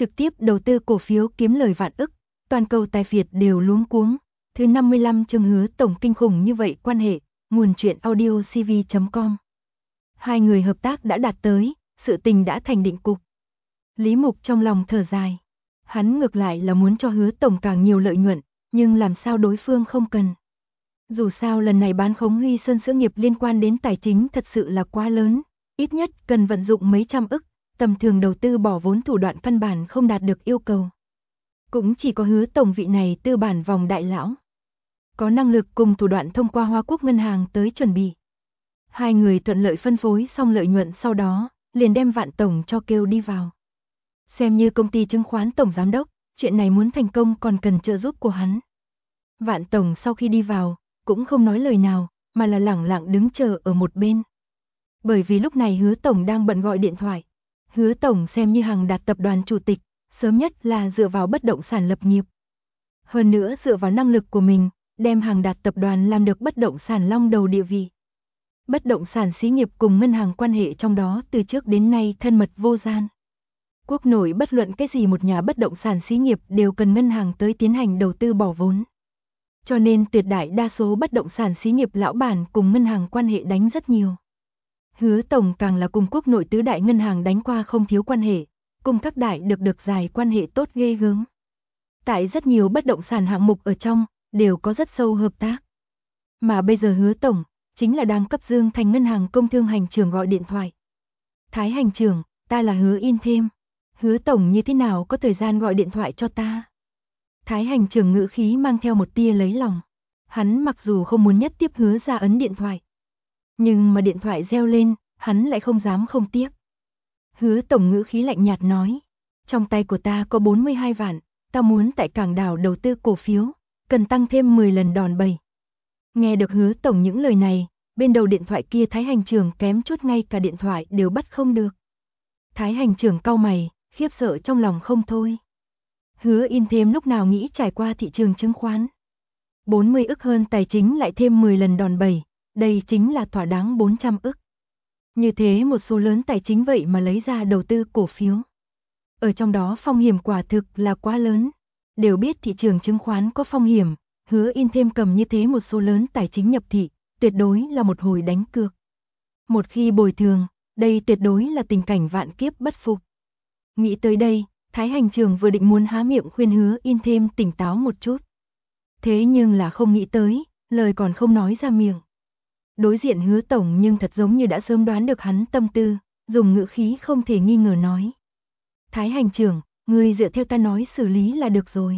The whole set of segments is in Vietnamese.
trực tiếp đầu tư cổ phiếu kiếm lời vạn ức, toàn cầu tài phiệt đều luống cuống. Thứ 55 chương Hứa tổng kinh khủng như vậy quan hệ, nguồn truyện audio cv.com. Hai người hợp tác đã đạt tới, sự tình đã thành định cục. Lý Mục trong lòng thở dài. Hắn ngược lại là muốn cho Hứa tổng càng nhiều lợi nhuận, nhưng làm sao đối phương không cần. Dù sao lần này bán khống Huy Sơn Sữa nghiệp liên quan đến tài chính thật sự là quá lớn, ít nhất cần vận dụng mấy trăm ức, tầm thường đầu tư bỏ vốn thủ đoạn căn bản không đạt được yêu cầu. Cũng chỉ có Hứa tổng vị này tư bản vòng đại lão có năng lực cùng thủ đoạn thông qua Hoa Quốc ngân hàng tới chuẩn bị. Hai người thuận lợi phân phối xong lợi nhuận, sau đó liền đem Vạn tổng cho kêu đi vào. Xem như công ty chứng khoán tổng giám đốc, chuyện này muốn thành công còn cần trợ giúp của hắn. Vạn tổng sau khi đi vào, cũng không nói lời nào, mà là lẳng lặng đứng chờ ở một bên. Bởi vì lúc này Hứa tổng đang bận gọi điện thoại. Hứa tổng xem như Hằng Đạt tập đoàn chủ tịch, sớm nhất là dựa vào bất động sản lập nghiệp. Hơn nữa dựa vào năng lực của mình, đem Hằng Đạt tập đoàn làm được bất động sản long đầu địa vị. Bất động sản xí nghiệp cùng ngân hàng quan hệ trong đó từ trước đến nay thân mật vô gian. Quốc nội bất luận cái gì một nhà bất động sản xí nghiệp đều cần ngân hàng tới tiến hành đầu tư bỏ vốn. Cho nên tuyệt đại đa số bất động sản xí nghiệp lão bản cùng ngân hàng quan hệ đánh rất nhiều. Hứa tổng càng là cùng quốc nội tứ đại ngân hàng đánh qua không thiếu quan hệ, cùng các đại được dài quan hệ tốt ghê gớm. Tại rất nhiều bất động sản hạng mục ở trong, đều có rất sâu hợp tác. Mà bây giờ Hứa tổng, chính là đang cấp Dương Thành ngân hàng công thương hành trưởng gọi điện thoại. Thái hành trưởng, ta là Hứa In Thêm. Hứa tổng như thế nào có thời gian gọi điện thoại cho ta? Thái hành trưởng ngữ khí mang theo một tia lấy lòng. Hắn mặc dù không muốn nhất tiếp Hứa ra ấn điện thoại, nhưng mà điện thoại reo lên, hắn lại không dám không tiếp. Hứa tổng ngữ khí lạnh nhạt nói, trong tay của ta có 42 vạn, ta muốn tại Cảng Đảo đầu tư cổ phiếu, cần tăng thêm 10 lần đòn bẩy. Nghe được Hứa tổng những lời này, bên đầu điện thoại kia Thái hành trưởng kém chút ngay cả điện thoại đều bắt không được. Thái hành trưởng cau mày, khiếp sợ trong lòng không thôi. Hứa In Thêm lúc nào nghĩ trải qua thị trường chứng khoán. 40 ức hơn tài chính lại thêm 10 lần đòn bẩy, đây chính là thỏa đáng 400 ức. Như thế một số lớn tài chính vậy mà lấy ra đầu tư cổ phiếu. Ở trong đó phong hiểm quả thực là quá lớn. Đều biết thị trường chứng khoán có phong hiểm, Hứa In Thêm cầm như thế một số lớn tài chính nhập thị, tuyệt đối là một hồi đánh cược. Một khi bồi thường, đây tuyệt đối là tình cảnh vạn kiếp bất phục. Nghĩ tới đây, Thái hành trưởng vừa định muốn há miệng khuyên Hứa In Thêm tỉnh táo một chút. Thế nhưng là không nghĩ tới, lời còn không nói ra miệng. Đối diện Hứa tổng nhưng thật giống như đã sớm đoán được hắn tâm tư, dùng ngữ khí không thể nghi ngờ nói. Thái hành trưởng, ngươi dựa theo ta nói xử lý là được rồi.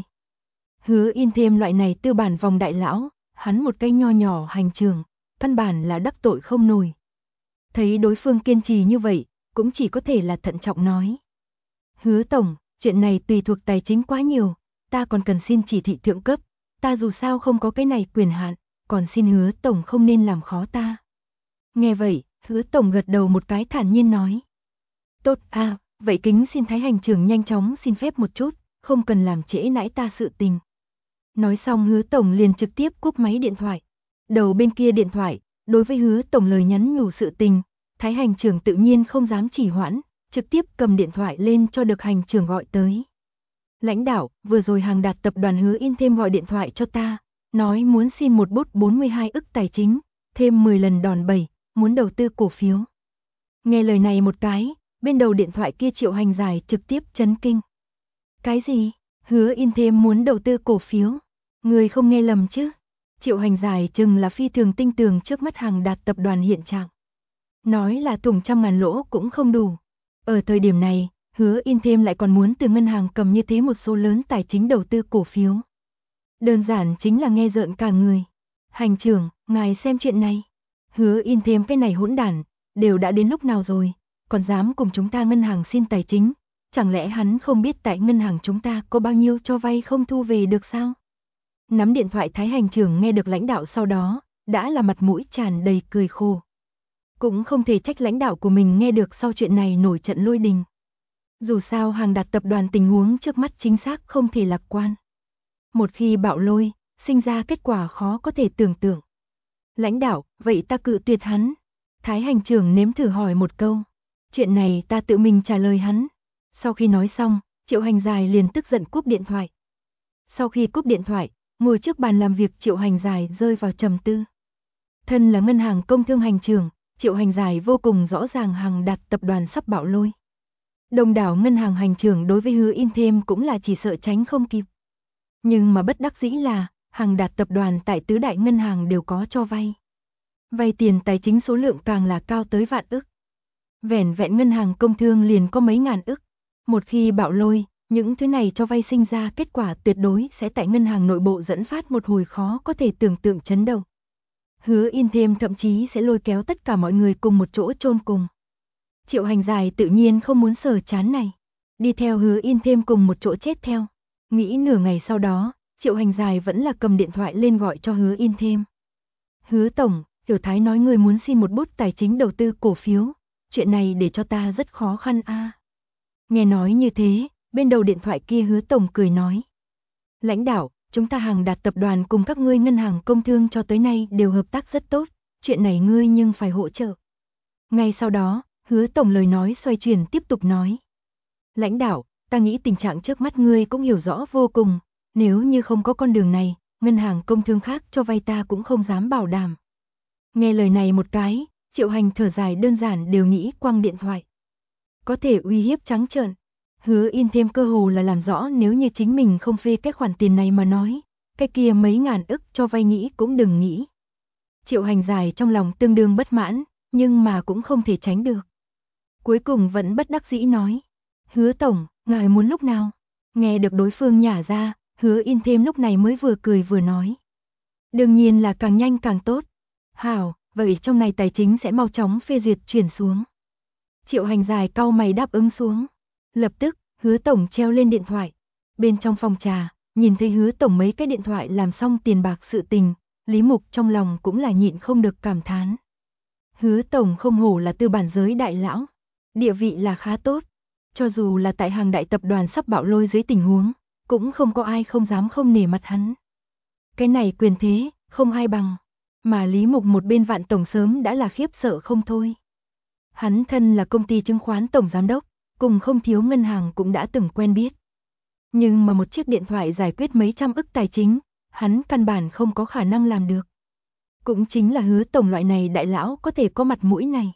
Hứa In Thêm loại này tư bản vòng đại lão, hắn một cái nho nhỏ hành trưởng, căn bản là đắc tội không nổi. Thấy đối phương kiên trì như vậy, cũng chỉ có thể là thận trọng nói. Hứa tổng, chuyện này tùy thuộc tài chính quá nhiều, ta còn cần xin chỉ thị thượng cấp, ta dù sao không có cái này quyền hạn, còn xin Hứa tổng không nên làm khó ta. Nghe vậy, Hứa tổng gật đầu một cái thản nhiên nói. Tốt a, vậy kính xin Thái hành trưởng nhanh chóng xin phép một chút, không cần làm trễ nãi ta sự tình. Nói xong Hứa tổng liền trực tiếp cúp máy điện thoại. Đầu bên kia điện thoại, đối với Hứa tổng lời nhắn nhủ sự tình, Thái hành trưởng tự nhiên không dám trì hoãn, trực tiếp cầm điện thoại lên cho được hành trưởng gọi tới. Lãnh đạo, vừa rồi Hằng Đạt tập đoàn Hứa In Thêm gọi điện thoại cho ta, nói muốn xin một bút 42 ức tài chính, thêm 10 lần đòn bẩy, muốn đầu tư cổ phiếu. Nghe lời này một cái, bên đầu điện thoại kia Triệu Hành Giải trực tiếp chấn kinh. Cái gì? Hứa In Thêm muốn đầu tư cổ phiếu? Người không nghe lầm chứ? Triệu Hành Giải chừng là phi thường tinh tường trước mắt Hằng Đạt tập đoàn hiện trạng. Nói là thủng trăm ngàn lỗ cũng không đủ. Ở thời điểm này, Hứa In Thêm lại còn muốn từ ngân hàng cầm như thế một số lớn tài chính đầu tư cổ phiếu. Đơn giản chính là nghe rợn cả người. Hành trưởng, ngài xem chuyện này. Hứa In Thêm cái này hỗn đản, đều đã đến lúc nào rồi, còn dám cùng chúng ta ngân hàng xin tài chính. Chẳng lẽ hắn không biết tại ngân hàng chúng ta có bao nhiêu cho vay không thu về được sao? Nắm điện thoại Thái hành trưởng nghe được lãnh đạo sau đó, đã là mặt mũi tràn đầy cười khổ. Cũng không thể trách lãnh đạo của mình nghe được sau chuyện này nổi trận lôi đình. Dù sao Hằng Đạt tập đoàn tình huống trước mắt chính xác không thể lạc quan. Một khi bạo lôi, sinh ra kết quả khó có thể tưởng tượng. Lãnh đạo, vậy ta cự tuyệt hắn. Thái hành trưởng nếm thử hỏi một câu. Chuyện này ta tự mình trả lời hắn. Sau khi nói xong, Triệu Hành Dài liền tức giận cúp điện thoại. Sau khi cúp điện thoại, ngồi trước bàn làm việc Triệu Hành Dài rơi vào trầm tư. Thân là ngân hàng công thương hành trưởng, Triệu Hành Dài vô cùng rõ ràng Hằng Đạt tập đoàn sắp bạo lôi. Đông đảo ngân hàng hành trưởng đối với Hứa In Thêm cũng là chỉ sợ tránh không kịp. Nhưng mà bất đắc dĩ là, Hằng Đạt tập đoàn tại tứ đại ngân hàng đều có cho vay. Vay tiền tài chính số lượng càng là cao tới vạn ức. Vẻn vẹn ngân hàng công thương liền có mấy ngàn ức. Một khi bạo lôi, những thứ này cho vay sinh ra kết quả tuyệt đối sẽ tại ngân hàng nội bộ dẫn phát một hồi khó có thể tưởng tượng chấn động. Hứa In Thêm thậm chí sẽ lôi kéo tất cả mọi người cùng một chỗ chôn cùng. Triệu Hành Dài tự nhiên không muốn sờ chán này, đi theo Hứa In Thêm cùng một chỗ chết theo. Nghĩ nửa ngày sau đó, Triệu Hành Dài vẫn là cầm điện thoại lên gọi cho Hứa In Thêm. Hứa tổng, Tiểu Thái nói người muốn xin một bút tài chính đầu tư cổ phiếu, chuyện này để cho ta rất khó khăn a. Nghe nói như thế, bên đầu điện thoại kia Hứa tổng cười nói. Lãnh đạo, chúng ta Hằng Đạt tập đoàn cùng các ngươi ngân hàng công thương cho tới nay đều hợp tác rất tốt, chuyện này ngươi nhưng phải hỗ trợ. Ngay sau đó, Hứa tổng lời nói xoay chuyển tiếp tục nói. Lãnh đạo, ta nghĩ tình trạng trước mắt ngươi cũng hiểu rõ vô cùng, nếu như không có con đường này, ngân hàng công thương khác cho vay ta cũng không dám bảo đảm. Nghe lời này một cái, Triệu Hành thở dài đơn giản đều nghĩ quăng điện thoại. Có thể uy hiếp trắng trợn. Hứa In Thêm cơ hồ là làm rõ nếu như chính mình không phê cái khoản tiền này mà nói, cái kia mấy ngàn ức cho vay nghĩ cũng đừng nghĩ. Triệu Hành Dài trong lòng tương đương bất mãn, nhưng mà cũng không thể tránh được. Cuối cùng vẫn bất đắc dĩ nói. Hứa tổng, ngài muốn lúc nào? Nghe được đối phương nhả ra, Hứa In Thêm lúc này mới vừa cười vừa nói. Đương nhiên là càng nhanh càng tốt. Hảo, vậy trong này tài chính sẽ mau chóng phê duyệt chuyển xuống. Triệu Hành Dài cau mày đáp ứng xuống. Lập tức, Hứa tổng treo lên điện thoại. Bên trong phòng trà, nhìn thấy Hứa tổng mấy cái điện thoại làm xong tiền bạc sự tình, Lý Mục trong lòng cũng là nhịn không được cảm thán. Hứa tổng không hổ là tư bản giới đại lão, địa vị là khá tốt. Cho dù là tại Hằng Đại tập đoàn sắp bạo lôi dưới tình huống, cũng không có ai không dám không nể mặt hắn. Cái này quyền thế, không ai bằng. Mà Lý Mục một bên Vạn tổng sớm đã là khiếp sợ không thôi. Hắn thân là công ty chứng khoán tổng giám đốc, cùng không thiếu ngân hàng cũng đã từng quen biết. Nhưng mà một chiếc điện thoại giải quyết mấy trăm ức tài chính, hắn căn bản không có khả năng làm được. Cũng chính là Hứa tổng loại này đại lão có thể có mặt mũi này.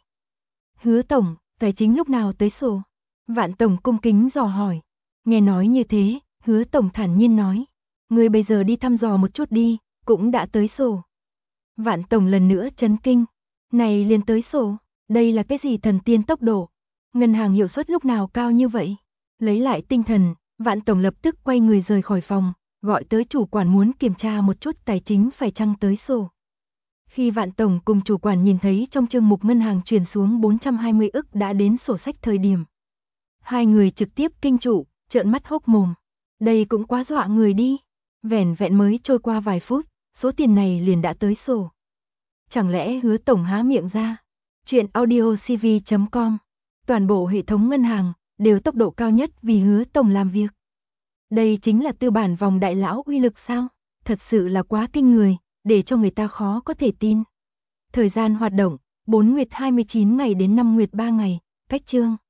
Hứa tổng, tài chính lúc nào tới sổ? Vạn tổng cung kính dò hỏi. Nghe nói như thế, Hứa tổng thản nhiên nói. Ngươi bây giờ đi thăm dò một chút đi, cũng đã tới sổ. Vạn tổng lần nữa chấn kinh. Này liền tới sổ, đây là cái gì thần tiên tốc độ? Ngân hàng hiệu suất lúc nào cao như vậy? Lấy lại tinh thần, Vạn tổng lập tức quay người rời khỏi phòng, gọi tới chủ quản muốn kiểm tra một chút tài chính phải chăng tới sổ. Khi Vạn tổng cùng chủ quản nhìn thấy trong chương mục ngân hàng chuyển xuống 420 ức đã đến sổ sách thời điểm, hai người trực tiếp kinh trụ, trợn mắt hốc mồm. Đây cũng quá dọa người đi. Vẻn vẹn mới trôi qua vài phút, số tiền này liền đã tới sổ. Chẳng lẽ Hứa tổng há miệng ra? Chuyện audiocv.com. Toàn bộ hệ thống ngân hàng đều tốc độ cao nhất vì Hứa tổng làm việc. Đây chính là tư bản vòng đại lão uy lực sao? Thật sự là quá kinh người, để cho người ta khó có thể tin. Thời gian hoạt động, 4 nguyệt 29 ngày đến 5 nguyệt 3 ngày, cách chương.